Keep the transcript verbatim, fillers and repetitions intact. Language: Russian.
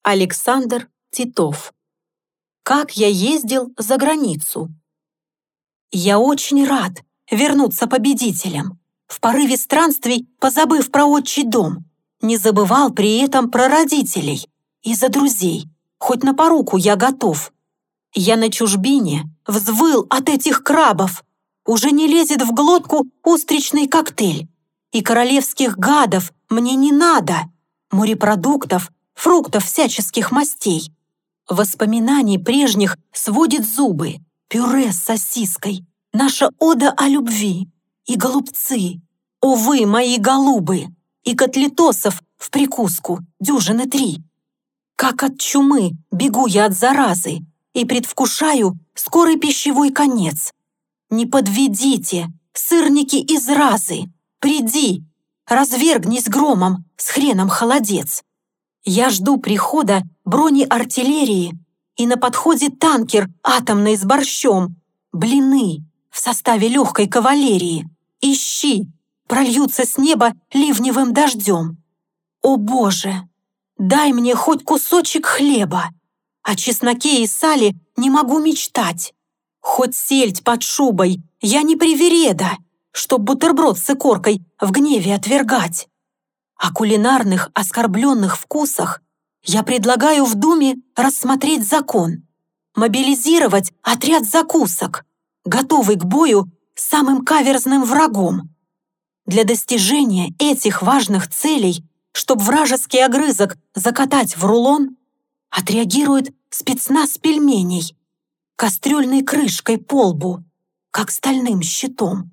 Александр Титов. Как я ездил за границу. Я очень рад вернуться победителем, в порыве странствий позабыв про отчий дом, не забывал при этом про родителей и за друзей, хоть на поруку я готов. Я на чужбине взвыл от этих крабов, уже не лезет в глотку устричный коктейль, и королевских гадов мне не надо, морепродуктов, фруктов всяческих мастей. Воспоминаний прежних сводит зубы, пюре с сосиской, наша ода о любви и голубцы, о вы, мои голубы, и котлетосов в прикуску дюжины три. Как от чумы бегу я от заразы и предвкушаю скорый пищевой конец. Не подведите, сырники из разы, приди, развергнись громом с хреном холодец. Я жду прихода бронеартиллерии, и на подходе танкер атомный с борщом, блины в составе легкой кавалерии, ищи, прольются с неба ливневым дождем. О Боже, дай мне хоть кусочек хлеба, о чесноке и сале не могу мечтать. Хоть сельдь под шубой, я не привереда, чтоб бутерброд с икоркой в гневе отвергать. О кулинарных оскорбленных вкусах я предлагаю в Думе рассмотреть закон, мобилизировать отряд закусок, готовый к бою с самым каверзным врагом. Для достижения этих важных целей, чтоб вражеский огрызок закатать в рулон, отреагирует спецназ пельменей, кастрюльной крышкой по лбу, как стальным щитом.